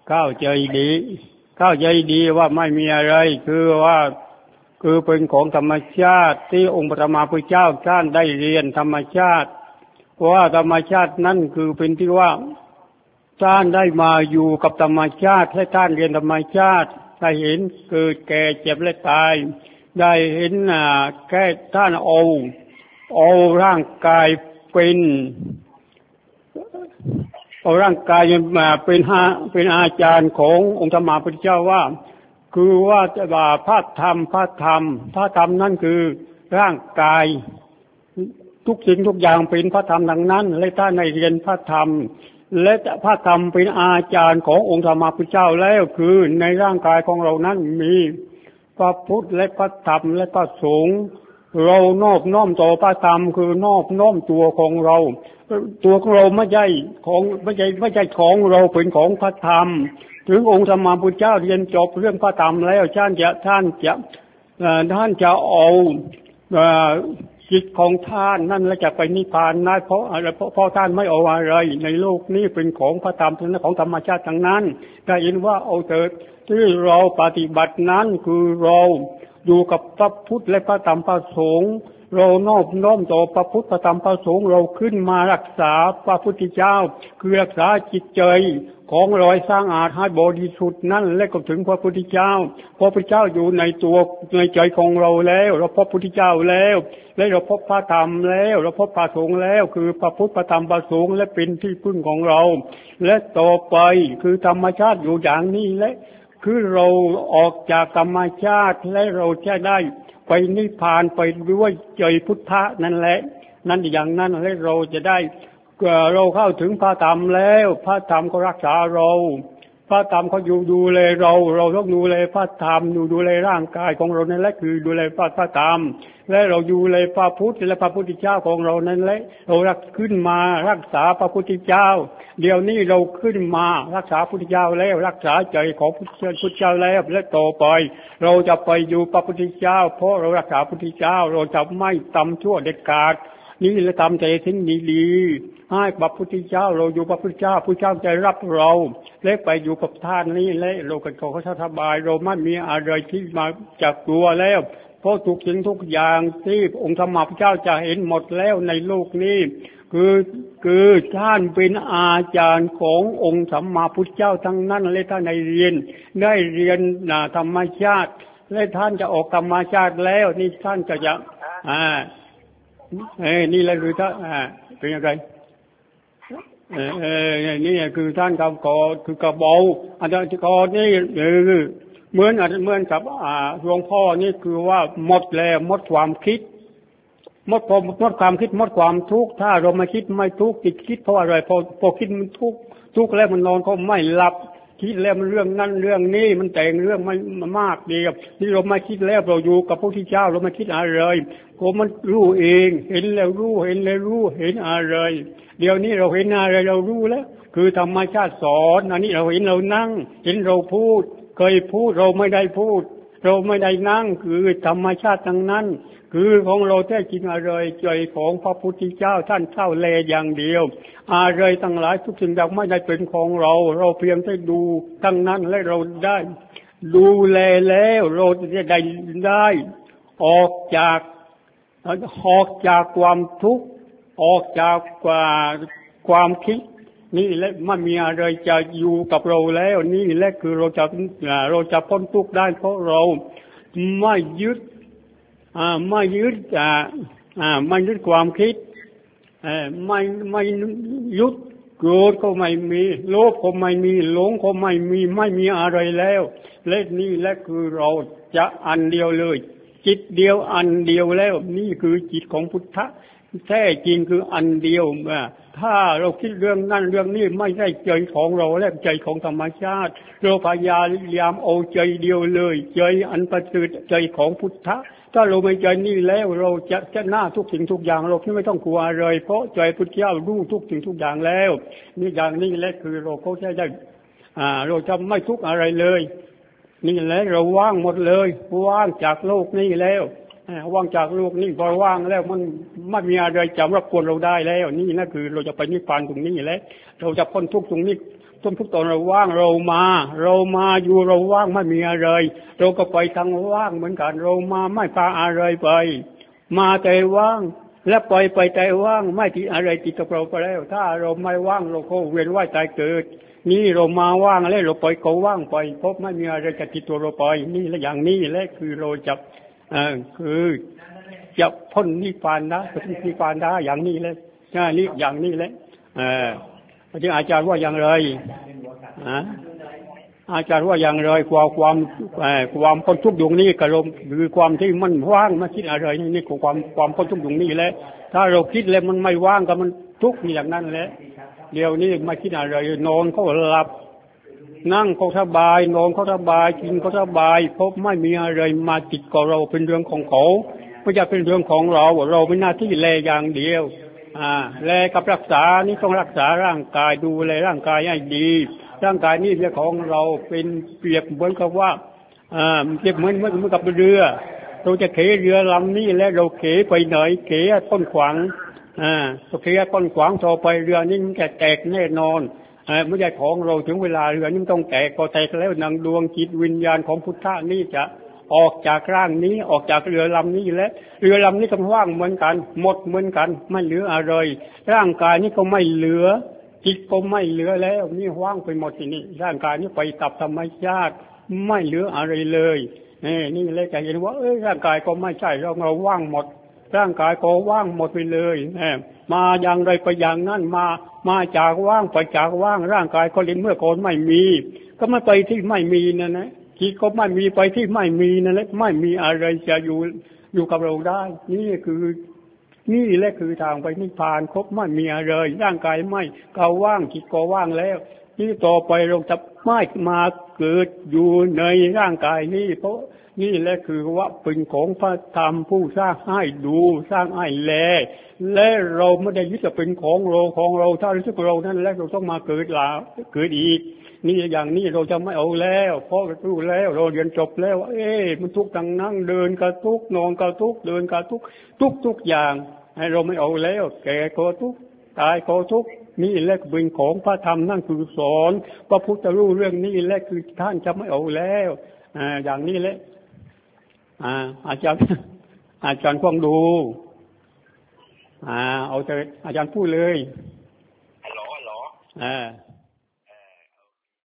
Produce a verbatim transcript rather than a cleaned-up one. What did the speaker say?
เข้าใจดีเข้าใจดีว่าไม่มีอะไรคือว่าคือเป็นของธรรมชาติที่องค์พระสัมมาสัมพุทธเจ้าท่านได้เรียนธรรมชาติว่าธรรมชาตินั่นคือเป็นที่ว่าท่านได้มาอยู่กับธรรมชาติให้ท่านเรียนธรรมชาติได้เห็นเกิดแก่เจ็บและตายได้เห็นอ่าแค่ท่านเอาเอาร่างกายเป็นเอาร่างกายมาเป็นหาเป็นอาจารย์ขององค์ธรรมพุทธเจ้าว่าคือว่าจะว่าพระธรรมพระธรรมพระธรรมนั่นคือร่างกายทุกสิ่งทุกอย่างเป็นพระธรรมดังนั้นและท่านในเรียนพระธรรมและพระธรรมเป็นอาจารย์ขององค์ธรรมพุทธเจ้าแล้วคือในร่างกายของเรานั้นมีพระพุทธและพระธรรมและพระสงฆ์เรานอบน้อมต่อพระธรรมคือนอบน้อมตัวของเราตัวของเราไม่ใช่ของไม่ใช่ไม่ใช่ของเราเป็นของพระธรรมถึงองค์ธรรมพุทธเจ้าเรียนจบเรื่องพระธรรมแล้วท่านจะท่านจะท่านจะเอาจิตของท่านนั่นแล้วจะไปนิพพานได้เพราะอะไรเพราะเพราะท่านไม่เอาอะไรในโลกนี้เป็นของพระธรรมเป็นของธรรมชาติทั้งนั้นได้ยินว่าเอาเถิดที่เราปฏิบัตินั้นคือเราอยู่กับพระพุทธและพระธรรมพระสงฆ์เรานอบน้อมต่อพระพุทธพระธรรมพระสงฆ์เราขึ้นมารักษาพระพุทธเจ้าคือรักษาจิตใจของเราสร้างอาจให้บริสุทธิ์นั่นและก็ถึงพระพุทธเจ้าพระพุทธเจ้าอยู่ในตัวในใจของเราแล้วเราพบพระพุทธเจ้าแล้วและเราพบพระธรรมแล้วเราพบพระสงฆ์แล้วคือพระพุทธพระธรรมพระสงฆ์และเป็นที่พึ่งของเราและต่อไปคือธรรมชาติอยู่อย่างนี้และคือเราออกจากธรรมชาติและเราจะได้ไปนิพพานไปด้วยใจพุทธะนั่นแหละนั่นอย่างนั้นและเราจะได้เราเข้าถึงพระธรรมแล้วพระธรรมก็รักษาเราพระธรรมเขาอยู่ดูแลเราเราต้องดูแลพระธรรมอยู่ดูแลร่างกายของเรานั่นแหละคือดูแลพระพระธรรมและเราดูแลพระพุทธและพระพุทธเจ้าของเรานั่นแหละเรารักขึ้นมารักษาพระพุทธเจ้าเดี๋ยวนี้เราขึ้นมารักษาพระพุทธเจ้าแล้วรักษาใจของพระพุทธเจ้าแล้วและต่อไปเราจะไปอยู่พระพุทธเจ้าเพราะเรารักษาพระพุทธเจ้าเราจะไม่ทำชั่วเด็ดขาดนี่และทำใจทิ้งดีๆให้พระพุทธเจ้าเราอยู่พระพุทธเจ้าพระเจ้าจะรับเราและไปอยู่กับท่านนี้และเราก็ขอเขาสบายเราไม่มีอะไรที่มาจากตัวแล้วเพราะทุกสิ่งทุกอย่างที่องค์ธรรมพระเจ้าจะเห็นหมดแล้วในโลกนี้คือคือท่านเป็นอาจารย์ขององค์สัมมาพุทธเจ้าทั้งนั้นและท่านได้เรียนได้เรียนธรรมชาติและท่านจะออกธรรมชาติแล้วนี่ท่านจะจะอ่าเอ้นี่แหละคือท่านอ่าเป็นยังไงเออเออนี่คือท่านกับกอคือกระเบาอาจารย์กอนี่เออเหมือนเหมือนกับอ่าหลวงพ่อนี่คือว่าหมดแล้วหมดความคิดหมดพอหมดความคิดหมดความทุกข์ถ้าเราไม่คิดไม่ทุกข์ติดคิดเพราะอะไรพอพอคิดมันทุกข์ทุกข์แล้วมันนอนก็ไม่หลับคิดแล้วมันเรื่องนั้นเรื่องนี้มันแต่งเรื่องมันมากดีครับที่เราไม่คิดแล้วเราอยู่กับพระพุทธเจ้าเราไม่คิดอะไรก็มันรู้เองเห็นแล้วรู้เห็นแล้วรู้เห็นอะไรเดี๋ยวนี้เราเห็นอะไรเรารู้แล้วคือธรรมชาติสอนอันนี้เราเห็นเรานั่งเห็นเราพูดเคยพูดเราไม่ได้พูดเราไม่ได้นั่งคือธรรมชาติทั้งนั้นคือของเราแท้จริงอะไรใจของพระพุทธเจ้าท่านเข้าแลอย่างเดียวอะไรทั้งหลายทุกสิ่งอย่างไม่ได้เป็นของเราเราเพียงแต่ดูทั้งนั้นและเราได้ดูแลแล้วเราจะได้ได้ออกจากออกจากความทุกข์ออกจากความคิดนี่แหละไม่มีอะไรจะอยู่กับเราแล้วนี่แหละคือเราจะเราจะพ้นทุกข์ได้เพราะเราไม่ยึดอ่าไม่ยึดอ่าอ่าไม่ยึดความคิดเอ่อไม่ไม่ยึดโกรธก็ไม่มีโลภก็ไม่มีหลงก็ไม่มีไม่มีอะไรแล้วและนี่แหละคือเราจะอันเดียวเลยจิตเดียวอันเดียวแล้วนี่คือจิตของพุทธะแท้จริงคืออันเดียวถ้าเราคิดเรื่องนั้นเรื่องนี้ไม่ใช่ใจของเราและใจของธรรมชาติเราพยายามเอาใจเดียวเลยใจอันประเสริฐใจของพุทธะถ้าเราไม่ใจนี่แล้วเราจะชนะทุกสิ่งทุกอย่างเราไม่ต้องกลัวเลยเพราะใจพุทธเจ้ารู้ทุกสิ่งทุกอย่างแล้วนี่อย่างนี้แหละคือเราเขาจะได้อ่าเราจะไม่ทุกข์อะไรเลยนี่แหละเราว่างหมดเลยว่างจากโลกนี้แล้วว่างจากโลกนี้พอว่างแล้วมันไม่มีอะไรจะรบกวนเราได้แล้วนี่นะคือเราจะไปนิพพานตรงนี้แหละเราจะพ้นทุกข์ตรงนี้ทุกทุกตอนเราว่างเรามาเรามาอยู่เราว่างไม่มีอะไรเราก็ไปทางว่างเหมือนกันเรามาไม่พาอะไรไปมาแต่ว่างและปล่อยไปแต่ว่างไม่ติดอะไรติดกับเราไปแล้วถ้าเราไม่ว่างเราก็เวียนว่ายตายเกิดนี่เรามาว่างแล้วเราปล่อยก็ว่างไปพบไม่มีอะไรจะติดตัวเราไปนี่และอย่างนี้แหละคือเราจะเอ่อคือจะพ้นนิพพานนะพ้นนิพพานได้อย่างนี้เลยนี่อย่างนี้แหละเออที่อาจารย์ว่าอย่างไรอะอาจารย์ว่าอย่างไรความความความพ้นทุกข์ดวงนี้กระลมคือความที่มันว่างไม่คิดอะไรนี่คือความความพ้นทุกข์ดวงนี้แหละถ้าเราคิดแล้วมันไม่ว่างก็มันทุกข์อย่างนั้นแหละเดี๋ยวนี้ไม่คิดอะไรนอนก็หลับนั่งก็สบายนอนก็สบายกินก็สบายพบไม่มีอะไรมาติดกับเราเป็นเรื่องของเขาไม่ใช่เป็นเรื่องของเราเราเป็นหน้าที่แลอย่างเดียวอ่าแลกับรักษานี่ต้องรักษาร่างกายดูแลร่างกายให้ดีร่างกายนี่เป็นของเราเป็นเปรียบเหมือนกับว่าอ่าเปรียบเหมือนเหมือนกับเรือเราจะเขเรือลำนี้และเราเขไปไหนเขต้นขวางอ่าเราเขต้นขวางต่อไปเรือนี้มันจะแตกแน่นอนอ่าไม่ใช่ของเราถึงเวลาเรือนี้ต้องแตกพอแตกแล้วนางดวงจิตวิญญาณของพุทธะนี่จะออกจากร่างนี้ออกจากเรือลำนี้และเรือลำนี้ก็ว่างเหมือนกันหมดเหมือนกันไม่เหลืออะไรร่างกายนี้ก็ไม่เหลือจิตก็ไม่เหลือแล้วนี่ว่างไปหมดทีนี้ร่างกายนี้ไปกับธรรมชาติไม่เหลืออะไรเลยนี่นี่เลยจะเห็นว่าเอ้ยร่างกายก็ไม่ใช่เราเราว่างหมดร่างกายก็ว่างหมดไปเลยมาอย่างไรไปอย่างนั้นมามาจากว่างไปจากว่างร่างกายก็เลยเมื่อก่อนไม่มีก็ไม่ไปที่ไม่มีนั่นนะจิตก็ไม่มีไปที่ไม่มีนั่นแหละไม่มีอะไรจะอยู่อยู่กับเราได้นี่คือนี่แหละคือทางไปนิพพานครบไม่มีอะไรร่างกายไม่ก็ว่างจิตก็ว่างแล้วนี่ต่อไปเราจะไม่มาเกิดอยู่ในร่างกายนี้เพราะนี่แหละคือว่าเป็นของพระธรรมผู้สร้างให้ดูสร้างให้แลและเราไม่ได้ยึดจะเป็นของเราของเราถ้ารู้สึกเรานั่นแหละเราต้องมาเกิดลาเกิดอีกนี่อย่างนี้เราจะไม่เอาแล้วเพราะรู้แล้วเราเรียนจบแล้วเอ๊ะมันทุกข์ทางนั่งเดินก็ทุกข์นอนก็ทุกข์เดินก็ทุกข์ทุกทุกอย่างให้เราไม่เอาแล้วแก่ก็ทุกข์ตายก็ทุกข์นี่แหละเป็นของพระธรรมนั่นคือสอนพระพุทธรูปเรื่องนี้แหละคือท่านจะไม่เอาแล้วอ่าอย่างนี้แหละอ่าอาจารย์อาจารย์ฟังดูอ่าเอาแต่อาจารย์พูดเลยฮัลโหลฮัลโหลอ่า